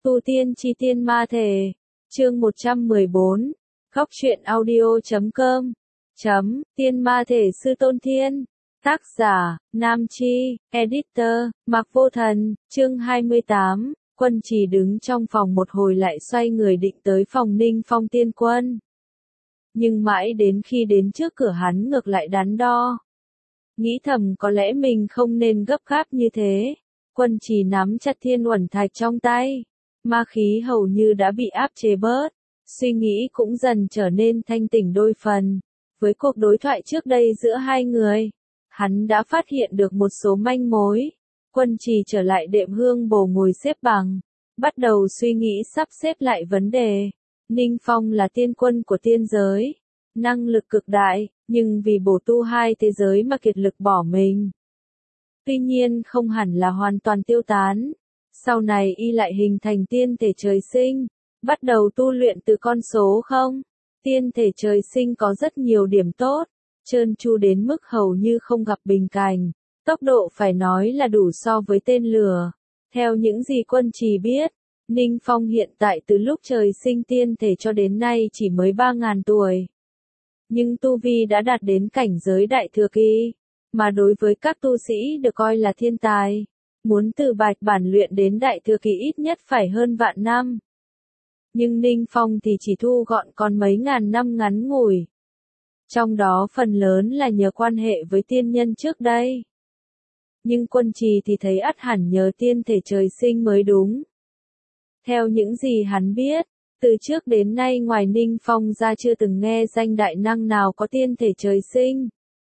Tu tiên chi tiên ma thể. Chương 114. Góc truyện audio.com. Tiên ma thể sư Tôn Thiên. Tác giả, Nam Chi, Editor, Mạc Vô Thần. Chương 28. Quân Trì đứng trong phòng một hồi lại xoay người định tới phòng Ninh Phong tiên quân. Nhưng mãi đến khi đến trước cửa hắn ngược lại đắn đo. Nghĩ thầm có lẽ mình không nên gấp gáp như thế. Quân Trì nắm chặt thiên uẩn thạch trong tay. Ma khí hầu như đã bị áp chế bớt. Suy nghĩ cũng dần trở nên thanh tỉnh đôi phần. Với cuộc đối thoại trước đây giữa hai người, hắn đã phát hiện được một số manh mối. Quân Trì trở lại đệm hương bồ ngồi xếp bằng. Bắt đầu suy nghĩ sắp xếp lại vấn đề. Ninh Phong là tiên quân của tiên giới. Năng lực cực đại, nhưng vì bổ tu hai thế giới mà kiệt lực bỏ mình. Tuy nhiên không hẳn là hoàn toàn tiêu tán. Sau này y lại hình thành tiên thể trời sinh. Bắt đầu tu luyện từ con số 0. Tiên thể trời sinh có rất nhiều điểm tốt. Trơn tru đến mức hầu như không gặp bình cảnh. Tốc độ phải nói là đủ so với tên lửa. Theo những gì Quân Trì biết, Ninh Phong hiện tại từ lúc trời sinh tiên thể cho đến nay chỉ mới 3.000 tuổi. Nhưng tu vi đã đạt đến cảnh giới đại thừa kỳ. Mà đối với các tu sĩ được coi là thiên tài, muốn từ bạch bản luyện đến đại thừa kỳ ít nhất phải hơn vạn năm. Nhưng Ninh Phong thì chỉ thu gọn còn mấy ngàn năm ngắn ngủi. Trong đó phần lớn là nhờ quan hệ với tiên nhân trước đây. Nhưng Quân Trì thì thấy ắt hẳn nhờ tiên thể trời sinh mới đúng. Theo những gì hắn biết, từ trước đến nay ngoài Ninh Phong ra chưa từng nghe danh đại năng nào có tiên thể trời sinh.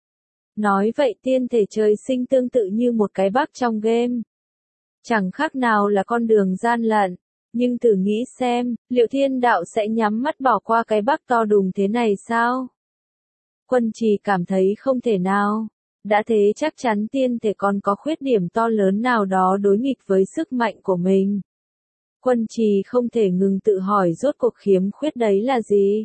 Nói vậy tiên thể trời sinh tương tự như một cái bug trong game. Chẳng khác nào là con đường gian lận. Nhưng thử nghĩ xem, liệu thiên đạo sẽ nhắm mắt bỏ qua cái bug to đùng thế này sao? Quân Trì cảm thấy không thể nào. Đã thế chắc chắn tiên thể còn có khuyết điểm to lớn nào đó đối nghịch với sức mạnh của mình. Quân Trì không thể ngừng tự hỏi rốt cuộc khiếm khuyết đấy là gì?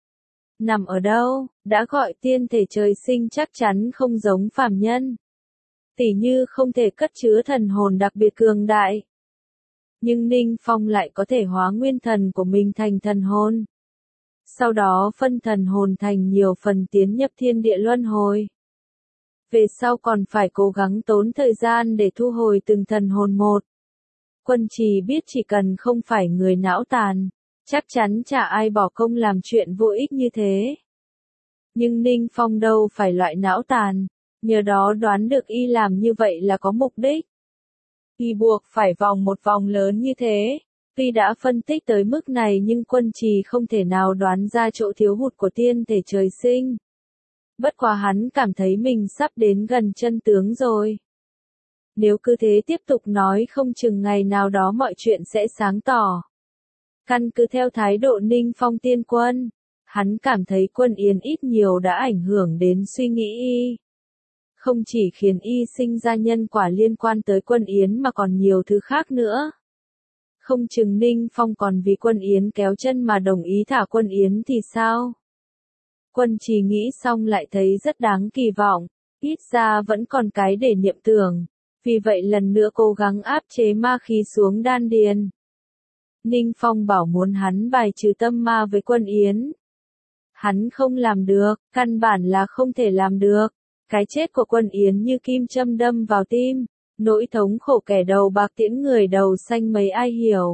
Nằm ở đâu? Đã gọi tiên thể trời sinh chắc chắn không giống phàm nhân. Tỉ như không thể cất chứa thần hồn đặc biệt cường đại. Nhưng Ninh Phong lại có thể hóa nguyên thần của mình thành thần hồn. Sau đó phân thần hồn thành nhiều phần tiến nhập thiên địa luân hồi. Về sau còn phải cố gắng tốn thời gian để thu hồi từng thần hồn một. Quân Trì biết chỉ cần không phải người não tàn, chắc chắn chả ai bỏ công làm chuyện vô ích như thế. Nhưng Ninh Phong đâu phải loại não tàn, nhờ đó đoán được y làm như vậy là có mục đích. Y buộc phải vòng một vòng lớn như thế. Tuy đã phân tích tới mức này nhưng Quân Trì không thể nào đoán ra chỗ thiếu hụt của tiên thể trời sinh. Bất quá hắn cảm thấy mình sắp đến gần chân tướng rồi. Nếu cứ thế tiếp tục nói không chừng ngày nào đó mọi chuyện sẽ sáng tỏ. Căn cứ theo thái độ Ninh Phong tiên quân, hắn cảm thấy Quân Yến ít nhiều đã ảnh hưởng đến suy nghĩ y. Không chỉ khiến y sinh ra nhân quả liên quan tới Quân Yến mà còn nhiều thứ khác nữa. Không chừng Ninh Phong còn vì Quân Yến kéo chân mà đồng ý thả Quân Yến thì sao? Quân Trì nghĩ xong lại thấy rất đáng kỳ vọng, ít ra vẫn còn cái để niệm tưởng. Vì vậy lần nữa cố gắng áp chế ma khí xuống đan điền. Ninh Phong bảo muốn hắn bài trừ tâm ma với Quân Yến. Hắn không làm được, căn bản là không thể làm được. Cái chết của Quân Yến như kim châm đâm vào tim, nỗi thống khổ kẻ đầu bạc tiễn người đầu xanh mấy ai hiểu.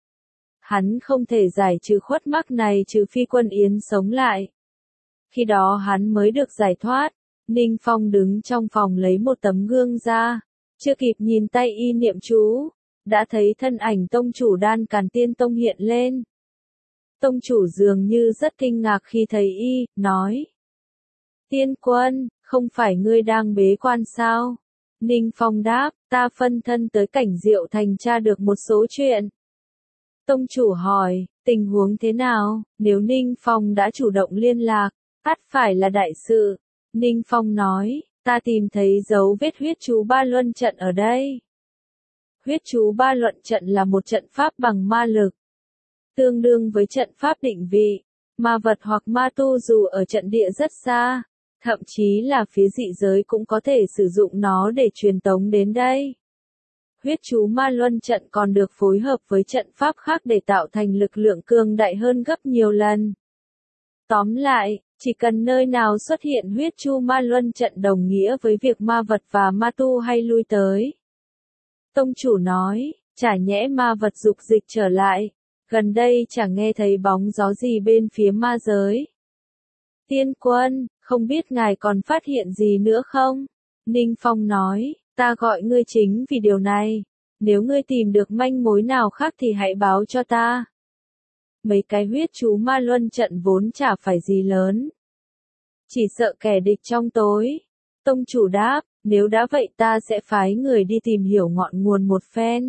Hắn không thể giải trừ khuất mắc này trừ phi Quân Yến sống lại. Khi đó hắn mới được giải thoát. Ninh Phong đứng trong phòng lấy một tấm gương ra. Chưa kịp nhìn tay y niệm chú, đã thấy thân ảnh tông chủ Đan Càn Tiên Tông hiện lên. Tông chủ dường như rất kinh ngạc khi thấy y, nói. Tiên quân, không phải ngươi đang bế quan sao? Ninh Phong đáp, ta phân thân tới cảnh Diệu Thành tra được một số chuyện. Tông chủ hỏi, tình huống thế nào? Nếu Ninh Phong đã chủ động liên lạc, ắt phải là đại sự. Ninh Phong nói. Ta tìm thấy dấu vết huyết chú ba luân trận ở đây. Huyết chú ba luân trận là một trận pháp bằng ma lực. Tương đương với trận pháp định vị. Ma vật hoặc ma tu dù ở trận địa rất xa, thậm chí là phía dị giới cũng có thể sử dụng nó để truyền tống đến đây. Huyết chú ma luân trận còn được phối hợp với trận pháp khác để tạo thành lực lượng cường đại hơn gấp nhiều lần. Tóm lại, chỉ cần nơi nào xuất hiện huyết chu ma luân trận đồng nghĩa với việc ma vật và ma tu hay lui tới. Tông chủ nói, chả nhẽ ma vật dục dịch trở lại, gần đây chẳng nghe thấy bóng gió gì bên phía ma giới. Tiên quân, không biết ngài còn phát hiện gì nữa không? Ninh Phong nói, ta gọi ngươi chính vì điều này, nếu ngươi tìm được manh mối nào khác thì hãy báo cho ta. Mấy cái huyết chú ma luân trận vốn chả phải gì lớn. Chỉ sợ kẻ địch trong tối. Tông chủ đáp, nếu đã vậy ta sẽ phái người đi tìm hiểu ngọn nguồn một phen.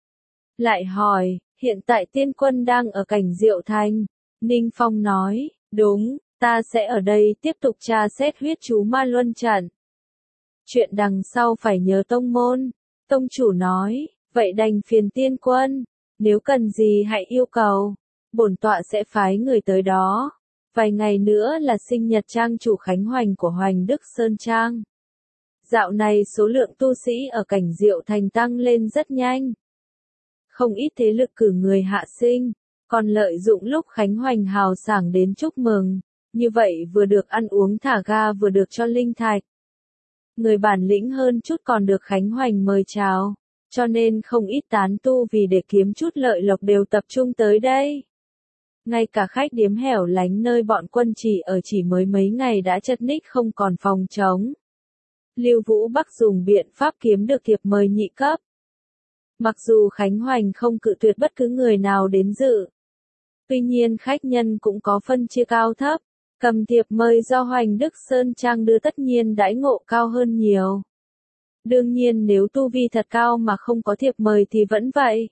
Lại hỏi, hiện tại tiên quân đang ở cảnh Diệu Thành. Ninh Phong nói, đúng, ta sẽ ở đây tiếp tục tra xét huyết chú ma luân trận. Chuyện đằng sau phải nhớ tông môn. Tông chủ nói, vậy đành phiền tiên quân, nếu cần gì hãy yêu cầu, bổn tọa sẽ phái người tới đó. Vài ngày nữa là sinh nhật trang chủ Khánh Hoành của Hoành Đức Sơn Trang. Dạo này số lượng tu sĩ ở cảnh Diệu Thành tăng lên rất nhanh. Không ít thế lực cử người hạ sinh, còn lợi dụng lúc Khánh Hoành hào sảng đến chúc mừng, như vậy vừa được ăn uống thả ga vừa được cho linh thạch. Người bản lĩnh hơn chút còn được Khánh Hoành mời chào, cho nên không ít tán tu vì để kiếm chút lợi lộc đều tập trung tới đây. Ngay cả khách điếm hẻo lánh nơi bọn quân chỉ ở chỉ mới mấy ngày đã chật ních không còn phòng trống. Lưu Vũ Bắc dùng biện pháp kiếm được thiệp mời nhị cấp. Mặc dù Khánh Hoành không cự tuyệt bất cứ người nào đến dự. Tuy nhiên khách nhân cũng có phân chia cao thấp. Cầm thiệp mời do Hoành Đức Sơn Trang đưa tất nhiên đãi ngộ cao hơn nhiều. Đương nhiên nếu tu vi thật cao mà không có thiệp mời thì vẫn vậy.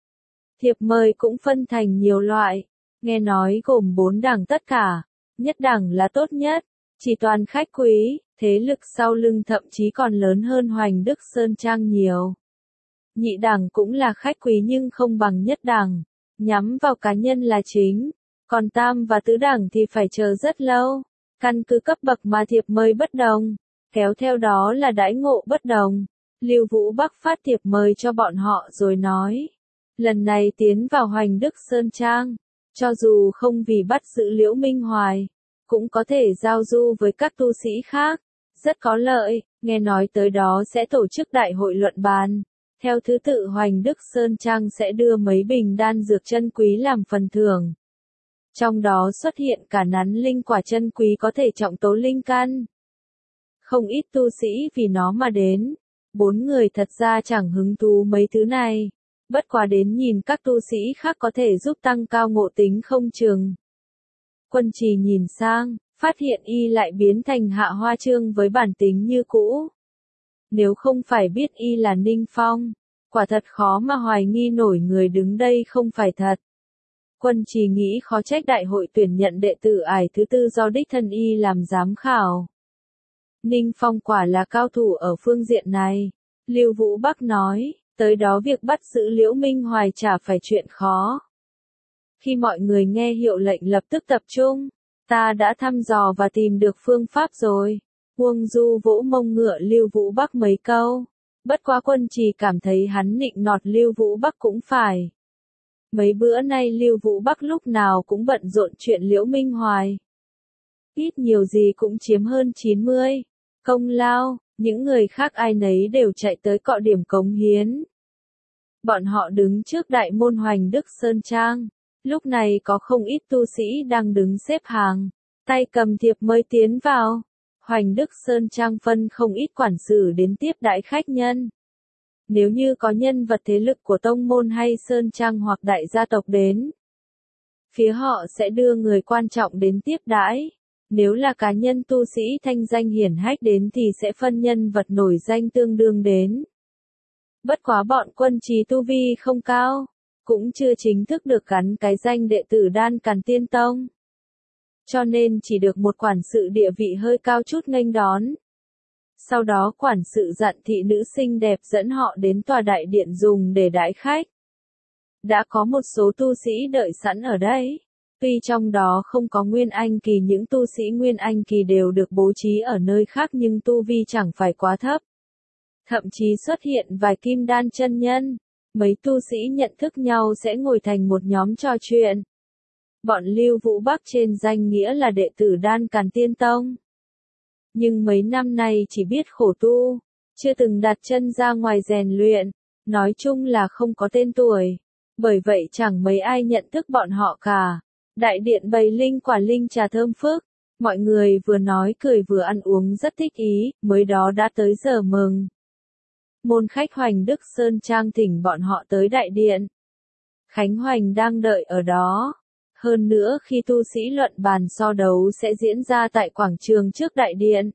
Thiệp mời cũng phân thành nhiều loại. Nghe nói gồm 4 đẳng tất cả. Nhất đẳng là tốt nhất. Chỉ toàn khách quý, thế lực sau lưng thậm chí còn lớn hơn Hoành Đức Sơn Trang nhiều. Nhị đẳng cũng là khách quý nhưng không bằng nhất đẳng. Nhắm vào cá nhân là chính. Còn tam và tứ đẳng thì phải chờ rất lâu. Căn cứ cấp bậc mà thiệp mời bất đồng. Kéo theo đó là đãi ngộ bất đồng. Lưu Vũ Bắc phát thiệp mời cho bọn họ rồi nói. Lần này tiến vào Hoành Đức Sơn Trang. Cho dù không vì bắt giữ Liễu Minh Hoài. Cũng có thể giao du với các tu sĩ khác. Rất có lợi, nghe nói tới đó sẽ tổ chức đại hội luận bàn. Theo thứ tự Hoành Đức Sơn Trang sẽ đưa mấy bình đan dược chân quý làm phần thưởng. Trong đó xuất hiện cả nắn linh quả chân quý có thể trọng tố linh căn. Không ít tu sĩ vì nó mà đến. 4 người thật ra chẳng hứng thú mấy thứ này. Bất quá đến nhìn các tu sĩ khác có thể giúp tăng cao ngộ tính không chừng. Quân Trì nhìn sang, phát hiện y lại biến thành Hạ Hoa Trương với bản tính như cũ. Nếu không phải biết y là Ninh Phong, quả thật khó mà hoài nghi nổi người đứng đây không phải thật. Quân Trì nghĩ khó trách đại hội tuyển nhận đệ tử ải thứ tư do đích thân y làm giám khảo. Ninh Phong quả là cao thủ ở phương diện này. Lưu Vũ Bắc nói, tới đó việc bắt giữ Liễu Minh Hoài chả phải chuyện khó. Khi mọi người nghe hiệu lệnh lập tức tập trung, ta đã thăm dò và tìm được phương pháp rồi. Uông Du vỗ mông ngựa Lưu Vũ Bắc mấy câu. Bất quá Quân Trì cảm thấy hắn nịnh nọt Lưu Vũ Bắc cũng phải. Mấy bữa nay Lưu Vũ Bắc lúc nào cũng bận rộn chuyện Liễu Minh Hoài. Ít nhiều gì cũng chiếm hơn 90. Công lao, những người khác ai nấy đều chạy tới cọ điểm cống hiến. Bọn họ đứng trước đại môn Hoành Đức Sơn Trang. Lúc này có không ít tu sĩ đang đứng xếp hàng, tay cầm thiệp mời tiến vào. Hoành Đức Sơn Trang phân không ít quản sự đến tiếp đãi khách nhân. Nếu như có nhân vật thế lực của tông môn hay Sơn Trang hoặc đại gia tộc đến, phía họ sẽ đưa người quan trọng đến tiếp đãi. Nếu là cá nhân tu sĩ thanh danh hiển hách đến thì sẽ phân nhân vật nổi danh tương đương đến. Bất quá bọn Quân Trì tu vi không cao, cũng chưa chính thức được gắn cái danh đệ tử Đan Càn Tiên Tông. Cho nên chỉ được một quản sự địa vị hơi cao chút nghênh đón. Sau đó quản sự dặn thị nữ xinh đẹp dẫn họ đến tòa đại điện dùng để đãi khách. Đã có một số tu sĩ đợi sẵn ở đây. Tuy trong đó không có Nguyên Anh kỳ, những tu sĩ Nguyên Anh kỳ đều được bố trí ở nơi khác nhưng tu vi chẳng phải quá thấp. Thậm chí xuất hiện vài kim đan chân nhân. Mấy tu sĩ nhận thức nhau sẽ ngồi thành một nhóm trò chuyện. Bọn Lưu Vũ Bắc trên danh nghĩa là đệ tử Đan Càn Tiên Tông. Nhưng mấy năm nay chỉ biết khổ tu, chưa từng đặt chân ra ngoài rèn luyện, nói chung là không có tên tuổi. Bởi vậy chẳng mấy ai nhận thức bọn họ cả. Đại điện bày linh quả linh trà thơm phức, mọi người vừa nói cười vừa ăn uống rất thích ý, mới đó đã tới giờ mừng. Môn khách Hoành Đức Sơn Trang thỉnh bọn họ tới đại điện. Khánh Hoành đang đợi ở đó. Hơn nữa khi tu sĩ luận bàn so đấu sẽ diễn ra tại quảng trường trước đại điện.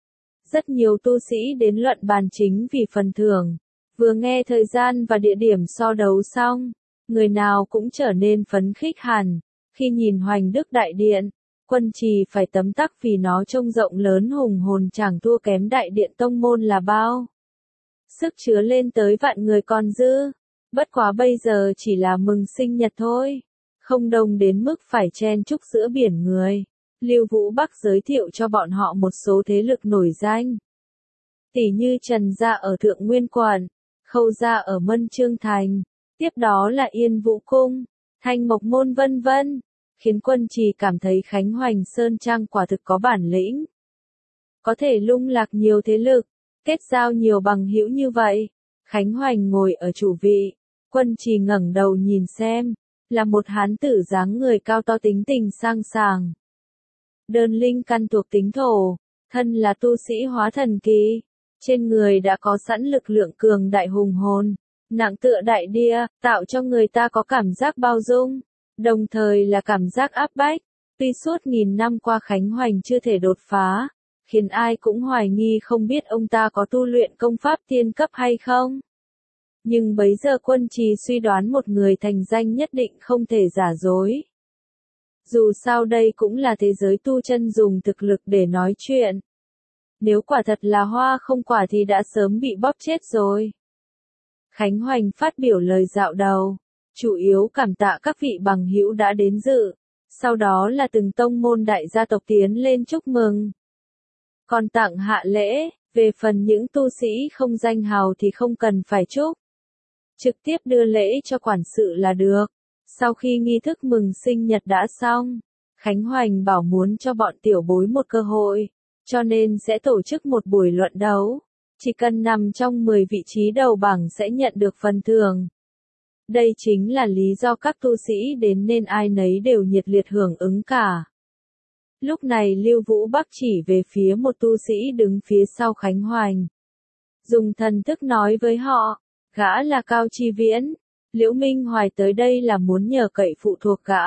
Rất nhiều tu sĩ đến luận bàn chính vì phần thưởng. Vừa nghe thời gian và địa điểm so đấu xong, người nào cũng trở nên phấn khích hẳn. Khi nhìn Hoành Đức đại điện, Quân Trì phải tấm tắc vì nó trông rộng lớn hùng hồn chẳng thua kém đại điện tông môn là bao. Sức chứa lên tới vạn người còn dư. Bất quá bây giờ chỉ là mừng sinh nhật thôi. Không đông đến mức phải chen chúc giữa biển người. Lưu Vũ Bắc giới thiệu cho bọn họ một số thế lực nổi danh. Tỷ như Trần Gia ở Thượng Nguyên Quận, Khâu Gia ở Mân Trương Thành, tiếp đó là Yên Vũ Cung, Thanh Mộc Môn vân vân, khiến Quân Trì cảm thấy Khánh Hoành Sơn Trang quả thực có bản lĩnh. Có thể lung lạc nhiều thế lực, kết giao nhiều bằng hữu như vậy. Khánh Hoành ngồi ở chủ vị, Quân Trì ngẩng đầu nhìn xem, là một hán tử dáng người cao to tính tình sang sàng. Đơn linh căn thuộc tính thổ, thân là tu sĩ hóa thần kỳ, trên người đã có sẵn lực lượng cường đại hùng hồn, nặng tựa đại địa, tạo cho người ta có cảm giác bao dung, đồng thời là cảm giác áp bách. Tuy suốt nghìn năm qua Khánh Hoành chưa thể đột phá, khiến ai cũng hoài nghi không biết ông ta có tu luyện công pháp tiên cấp hay không. Nhưng bấy giờ Quân Trì suy đoán một người thành danh nhất định không thể giả dối. Dù sao đây cũng là thế giới tu chân dùng thực lực để nói chuyện. Nếu quả thật là hoa không quả thì đã sớm bị bóp chết rồi. Khánh Hoành phát biểu lời dạo đầu, chủ yếu cảm tạ các vị bằng hữu đã đến dự, sau đó là từng tông môn đại gia tộc tiến lên chúc mừng. Còn tặng hạ lễ, về phần những tu sĩ không danh hào thì không cần phải chúc. Trực tiếp đưa lễ cho quản sự là được. Sau khi nghi thức mừng sinh nhật đã xong, Khánh Hoành bảo muốn cho bọn tiểu bối một cơ hội, cho nên sẽ tổ chức một buổi luận đấu. Chỉ cần nằm trong 10 vị trí đầu bảng sẽ nhận được phần thưởng. Đây chính là lý do các tu sĩ đến nên ai nấy đều nhiệt liệt hưởng ứng cả. Lúc này Lưu Vũ Bắc chỉ về phía một tu sĩ đứng phía sau Khánh Hoành. Dùng thần thức nói với họ, gã là Cao Chi Viễn. Liễu Minh Hoài tới đây là muốn nhờ cậy phụ thuộc gã.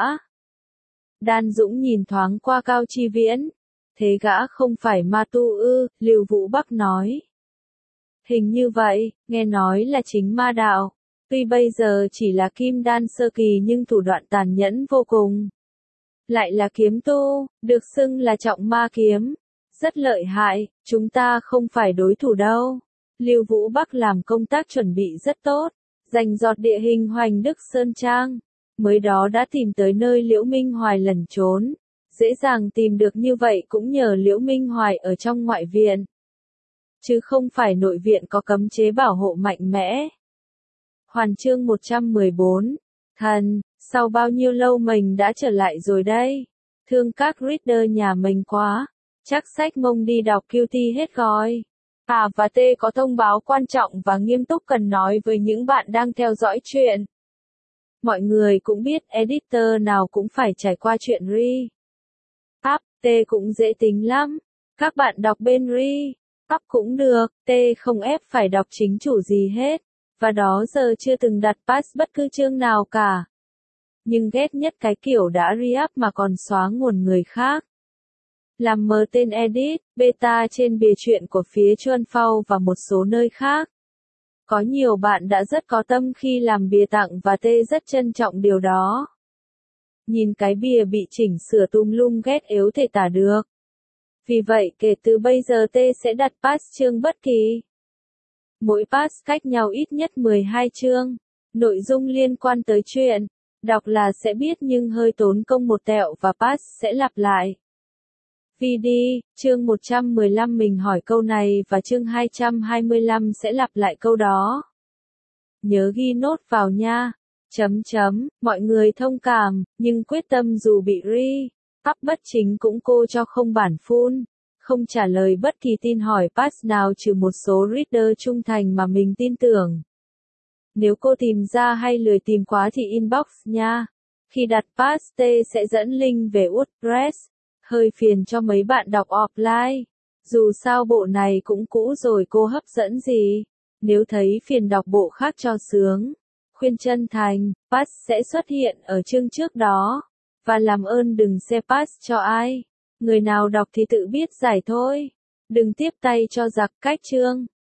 Đan Dũng nhìn thoáng qua Cao Chi Viễn. Thế gã không phải ma tu ư, Lưu Vũ Bắc nói. Hình như vậy, nghe nói là chính ma đạo. Tuy bây giờ chỉ là kim đan sơ kỳ nhưng thủ đoạn tàn nhẫn vô cùng. Lại là kiếm tu, được xưng là trọng ma kiếm. Rất lợi hại, chúng ta không phải đối thủ đâu. Lưu Vũ Bắc làm công tác chuẩn bị rất tốt. Rành rọt địa hình Hoành Đức Sơn Trang, mới đó đã tìm tới nơi Liễu Minh Hoài lẩn trốn. Dễ dàng tìm được như vậy cũng nhờ Liễu Minh Hoài ở trong ngoại viện. Chứ không phải nội viện có cấm chế bảo hộ mạnh mẽ. Hoàn chương 114. Thần, sau bao nhiêu lâu mình đã trở lại rồi đây. Thương các reader nhà mình quá. Chắc sách mông đi đọc QT hết rồi. A và T có thông báo quan trọng và nghiêm túc cần nói với những bạn đang theo dõi chuyện. Mọi người cũng biết editor nào cũng phải trải qua chuyện re-up, T cũng dễ tính lắm. Các bạn đọc bên re-up cũng được, T không ép phải đọc chính chủ gì hết. Và đó giờ chưa từng đặt pass bất cứ chương nào cả. Nhưng ghét nhất cái kiểu đã re-up mà còn xóa nguồn người khác. Làm mờ tên edit, beta trên bìa truyện của phía Chuan Phao và một số nơi khác. Có nhiều bạn đã rất có tâm khi làm bìa tặng và T rất trân trọng điều đó. Nhìn cái bìa bị chỉnh sửa tùm lum ghét yếu thể tả được. Vì vậy kể từ bây giờ T sẽ đặt pass chương bất kỳ. Mỗi pass cách nhau ít nhất 12 chương. Nội dung liên quan tới chuyện. Đọc là sẽ biết nhưng hơi tốn công một tẹo và pass sẽ lặp lại. VD, chương 115 mình hỏi câu này và chương 225 sẽ lặp lại câu đó. Nhớ ghi nốt vào nha. Mọi người thông cảm, nhưng quyết tâm dù bị up bất chính cũng cô cho không bản full, không trả lời bất kỳ tin hỏi pass nào trừ một số reader trung thành mà mình tin tưởng. Nếu cô tìm ra hay lười tìm quá thì inbox nha. Khi đặt pass T sẽ dẫn link về WordPress. Hơi phiền cho mấy bạn đọc offline. Dù sao bộ này cũng cũ rồi cô hấp dẫn gì. Nếu thấy phiền đọc bộ khác cho sướng. Khuyên chân thành, pass sẽ xuất hiện ở chương trước đó. Và làm ơn đừng share pass cho ai. Người nào đọc thì tự biết giải thôi. Đừng tiếp tay cho giặc cách chương.